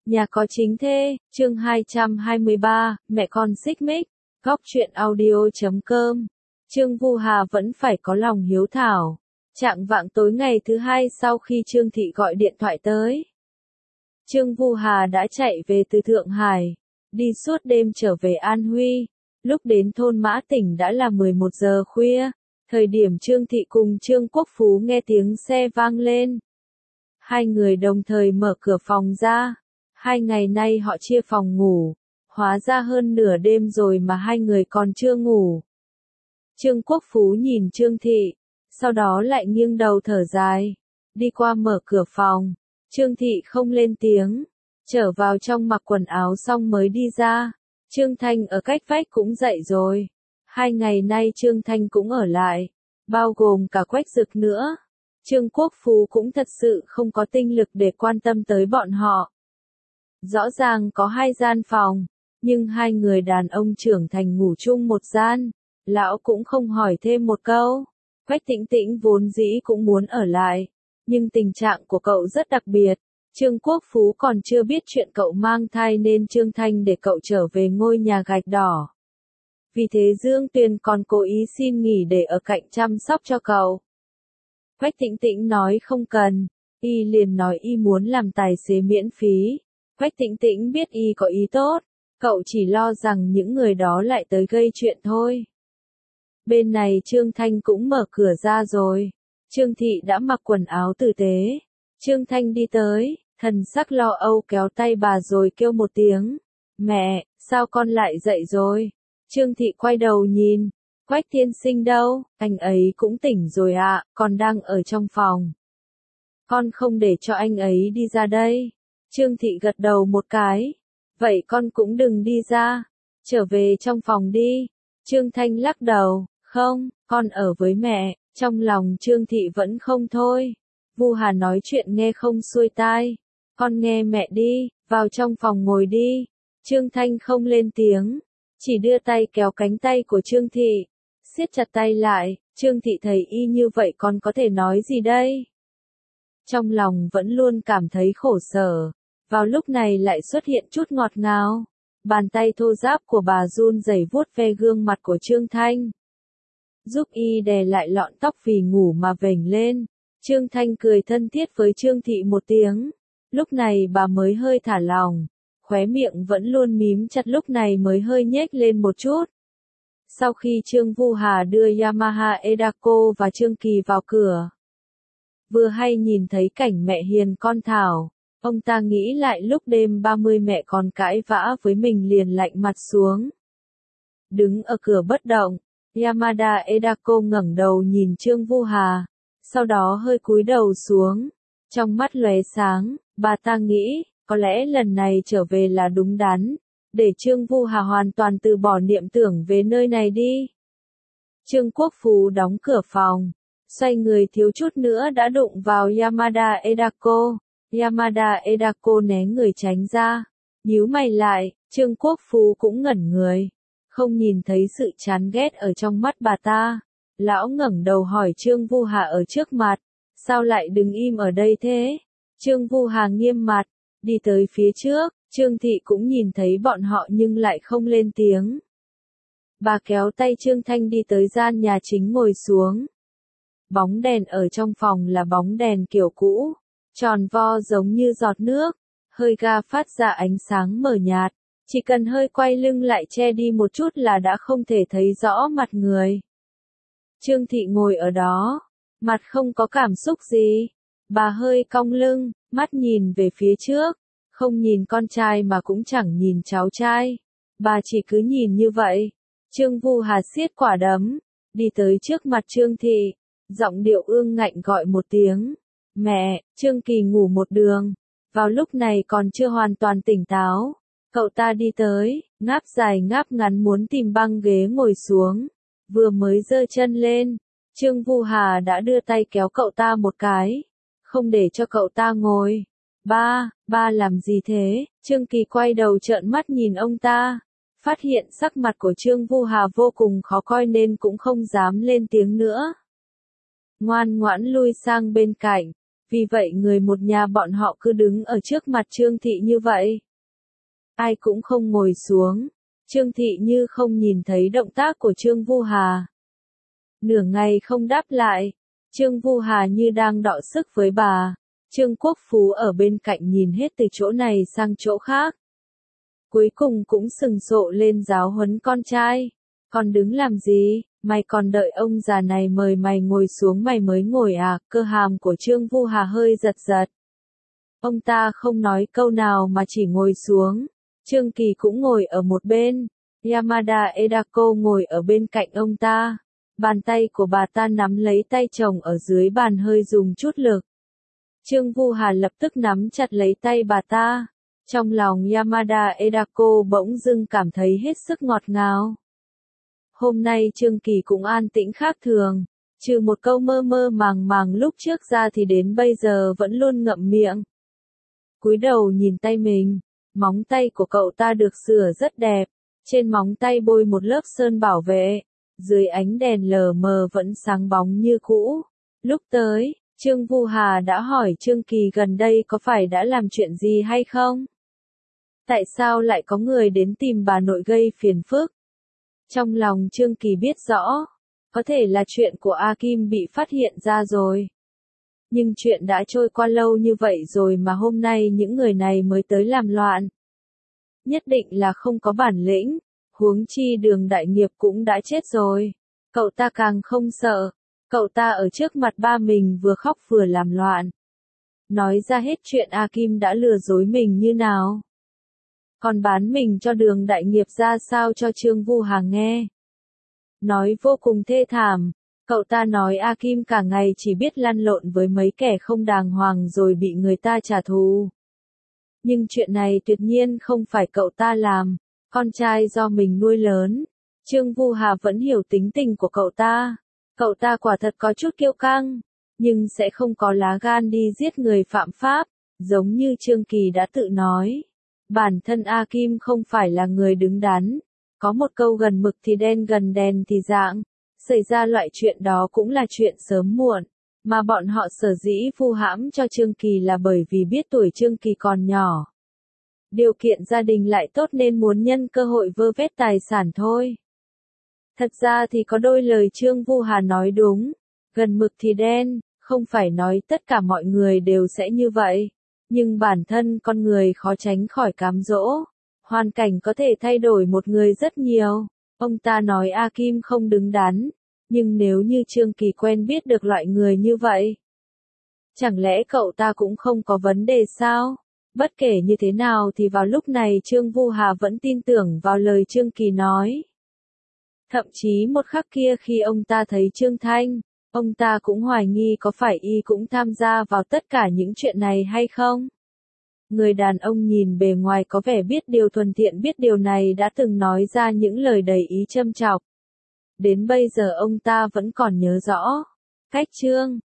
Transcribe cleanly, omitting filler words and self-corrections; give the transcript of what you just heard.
Nhà có chính thê, chương 223, mẹ con xích mích, góc truyện audio.com. Trương Vu Hà vẫn phải có lòng hiếu thảo. Chạng vạng tối ngày thứ hai sau khi Trương Thị gọi điện thoại tới, Trương Vu Hà đã chạy về từ Thượng Hải, đi suốt đêm trở về An Huy. Lúc đến thôn Mã Tỉnh đã là 11 giờ khuya, thời điểm Trương Thị cùng Trương Quốc Phú nghe tiếng xe vang lên. Hai người đồng thời mở cửa phòng ra. 2 ngày nay họ chia phòng ngủ, hóa ra hơn nửa đêm rồi mà hai người còn chưa ngủ. Trương Quốc Phú nhìn Trương Thị, sau đó lại nghiêng đầu thở dài, đi qua mở cửa phòng. Trương Thị không lên tiếng, trở vào trong mặc quần áo xong mới đi ra. Trương Thanh ở cách vách cũng dậy rồi. 2 ngày nay Trương Thanh cũng ở lại, bao gồm cả Quách Dực nữa. Trương Quốc Phú cũng thật sự không có tinh lực để quan tâm tới bọn họ. Rõ ràng có 2 gian phòng, nhưng hai người đàn ông trưởng thành ngủ chung một gian. Lão cũng không hỏi thêm một câu. Quách Tĩnh Tĩnh vốn dĩ cũng muốn ở lại, nhưng tình trạng của cậu rất đặc biệt. Trương Quốc Phú còn chưa biết chuyện cậu mang thai nên Trương Thanh để cậu trở về ngôi nhà gạch đỏ. Vì thế Dương Tuyền còn cố ý xin nghỉ để ở cạnh chăm sóc cho cậu. Quách Tĩnh Tĩnh nói không cần, y liền nói y muốn làm tài xế miễn phí. Quách Tĩnh Tĩnh biết y có ý tốt, cậu chỉ lo rằng những người đó lại tới gây chuyện thôi. Bên này Trương Thanh cũng mở cửa ra rồi. Trương Thị đã mặc quần áo tử tế. Trương Thanh đi tới, thần sắc lo âu kéo tay bà rồi kêu một tiếng. Mẹ, sao con lại dậy rồi? Trương Thị quay đầu nhìn. Quách tiên sinh đâu? Anh ấy cũng tỉnh rồi ạ, còn đang ở trong phòng. Con không để cho anh ấy đi ra đây. Trương Thị gật đầu một cái. Vậy con cũng đừng đi ra. Trở về trong phòng đi. Trương Thanh lắc đầu. Không, con ở với mẹ. Trong lòng Trương Thị vẫn không thôi. Vu Hà nói chuyện nghe không xuôi tai. Con nghe mẹ đi, vào trong phòng ngồi đi. Trương Thanh không lên tiếng, chỉ đưa tay kéo cánh tay của Trương Thị, siết chặt tay lại. Trương Thị thấy y như vậy còn có thể nói gì đây? Trong lòng vẫn luôn cảm thấy khổ sở, vào lúc này lại xuất hiện chút ngọt ngào. Bàn tay thô ráp của bà run rẩy vuốt ve gương mặt của Trương Thanh, giúp y đè lại lọn tóc vì ngủ mà vểnh lên. Trương Thanh cười thân thiết với Trương Thị một tiếng. Lúc này bà mới hơi thả lòng, khóe miệng vẫn luôn mím chặt lúc này mới hơi nhếch lên một chút. Sau khi Trương Vu Hà đưa Yamaha Edako và Trương Kỳ vào cửa, vừa hay nhìn thấy cảnh mẹ hiền con Thảo, ông ta nghĩ lại lúc đêm 30 mẹ còn cãi vã với mình liền lạnh mặt xuống. Đứng ở cửa bất động, Yamada Edako ngẩng đầu nhìn Trương Vu Hà, sau đó hơi cúi đầu xuống, trong mắt lóe sáng. Bà ta nghĩ, có lẽ lần này trở về là đúng đắn, để Trương Vu Hà hoàn toàn từ bỏ niệm tưởng về nơi này đi. Trương Quốc Phú đóng cửa phòng, xoay người thiếu chút nữa đã đụng vào Yamada Edako. Yamada Edako né người tránh ra, nhíu mày lại. Trương Quốc Phú cũng ngẩn người, không nhìn thấy sự chán ghét ở trong mắt bà ta. Lão ngẩng đầu hỏi Trương Vu Hà ở trước mặt, sao lại đứng im ở đây thế? Trương Vu Hà nghiêm mặt, đi tới phía trước. Trương Thị cũng nhìn thấy bọn họ nhưng lại không lên tiếng. Bà kéo tay Trương Thanh đi tới gian nhà chính ngồi xuống. Bóng đèn ở trong phòng là bóng đèn kiểu cũ, tròn vo giống như giọt nước, hơi ga phát ra ánh sáng mờ nhạt, chỉ cần hơi quay lưng lại che đi một chút là đã không thể thấy rõ mặt người. Trương Thị ngồi ở đó, mặt không có cảm xúc gì, bà hơi cong lưng, mắt nhìn về phía trước, không nhìn con trai mà cũng chẳng nhìn cháu trai, bà chỉ cứ nhìn như vậy. Trương Vu Hà siết quả đấm, đi tới trước mặt Trương Thị, giọng điệu ương ngạnh gọi một tiếng. Mẹ, Trương Kỳ ngủ một đường, vào lúc này còn chưa hoàn toàn tỉnh táo. Cậu ta đi tới, ngáp dài ngáp ngắn muốn tìm băng ghế ngồi xuống. Vừa mới giơ chân lên, Trương Vu Hà đã đưa tay kéo cậu ta một cái, không để cho cậu ta ngồi. Ba làm gì thế? Trương Kỳ quay đầu trợn mắt nhìn ông ta, phát hiện sắc mặt của Trương Vu Hà vô cùng khó coi nên cũng không dám lên tiếng nữa. Ngoan ngoãn lui sang bên cạnh, Vì vậy người một nhà bọn họ cứ đứng ở trước mặt Trương Thị như vậy. Ai cũng không ngồi xuống. Trương Thị như không nhìn thấy động tác của Trương Vu Hà. Nửa ngày không đáp lại. Trương Vu Hà như đang đọ sức với bà. Trương Quốc Phú ở bên cạnh nhìn hết từ chỗ này sang chỗ khác. Cuối cùng cũng sừng sộ lên giáo huấn con trai. Con đứng làm gì, mày còn đợi ông già này mời mày ngồi xuống mày mới ngồi à? Cơ hàm của Trương Vu Hà hơi giật giật. Ông ta không nói câu nào mà chỉ ngồi xuống. Trương Kỳ cũng ngồi ở một bên. Yamada Edako ngồi ở bên cạnh ông ta. Bàn tay của bà ta nắm lấy tay chồng ở dưới bàn hơi dùng chút lực. Trương Vu Hà lập tức nắm chặt lấy tay bà ta. Trong lòng Yamada Edako bỗng dưng cảm thấy hết sức ngọt ngào. Hôm nay Trương Kỳ cũng an tĩnh khác thường. Trừ một câu mơ mơ màng màng lúc trước ra thì đến bây giờ vẫn luôn ngậm miệng. Cúi đầu nhìn tay mình. Móng tay của cậu ta được sửa rất đẹp. Trên móng tay bôi một lớp sơn bảo vệ. Dưới ánh đèn lờ mờ vẫn sáng bóng như cũ. Lúc tới, Trương Vu Hà đã hỏi Trương Kỳ gần đây có phải đã làm chuyện gì hay không? Tại sao lại có người đến tìm bà nội gây phiền phức? Trong lòng Trương Kỳ biết rõ, có thể là chuyện của A Kim bị phát hiện ra rồi. Nhưng chuyện đã trôi qua lâu như vậy rồi mà hôm nay những người này mới tới làm loạn. Nhất định là không có bản lĩnh, huống chi Đường Đại Nghiệp cũng đã chết rồi. Cậu ta càng không sợ, cậu ta ở trước mặt ba mình vừa khóc vừa làm loạn. Nói ra hết chuyện A Kim đã lừa dối mình như nào. Còn bán mình cho Đường Đại Nghiệp ra sao cho Trương Vu Hà nghe. Nói vô cùng thê thảm, cậu ta nói A Kim cả ngày chỉ biết lăn lộn với mấy kẻ không đàng hoàng rồi bị người ta trả thù. Nhưng chuyện này tuyệt nhiên không phải cậu ta làm, con trai do mình nuôi lớn. Trương Vu Hà vẫn hiểu tính tình của cậu ta. Cậu ta quả thật có chút kiêu căng, nhưng sẽ không có lá gan đi giết người phạm pháp, giống như Trương Kỳ đã tự nói. Bản thân A Kim không phải là người đứng đắn. Có một câu gần mực thì đen gần đèn thì dạng. Xảy ra loại chuyện đó cũng là chuyện sớm muộn. Mà bọn họ sở dĩ vu hãm cho Trương Kỳ là bởi vì biết tuổi Trương Kỳ còn nhỏ. Điều kiện gia đình lại tốt nên muốn nhân cơ hội vơ vét tài sản thôi. Thật ra thì có đôi lời Trương Vu Hà nói đúng. Gần mực thì đen, không phải nói tất cả mọi người đều sẽ như vậy. Nhưng bản thân con người khó tránh khỏi cám dỗ. Hoàn cảnh có thể thay đổi một người rất nhiều. Ông ta nói A Kim không đứng đắn. Nhưng nếu như Trương Kỳ quen biết được loại người như vậy, chẳng lẽ cậu ta cũng không có vấn đề sao? Bất kể như thế nào thì vào lúc này Trương Vu Hà vẫn tin tưởng vào lời Trương Kỳ nói. Thậm chí một khắc kia khi ông ta thấy Trương Thanh, ông ta cũng hoài nghi có phải y cũng tham gia vào tất cả những chuyện này hay không? Người đàn ông nhìn bề ngoài có vẻ biết điều thuần thiện biết điều này đã từng nói ra những lời đầy ý châm chọc. Đến bây giờ ông ta vẫn còn nhớ rõ. Cách Trương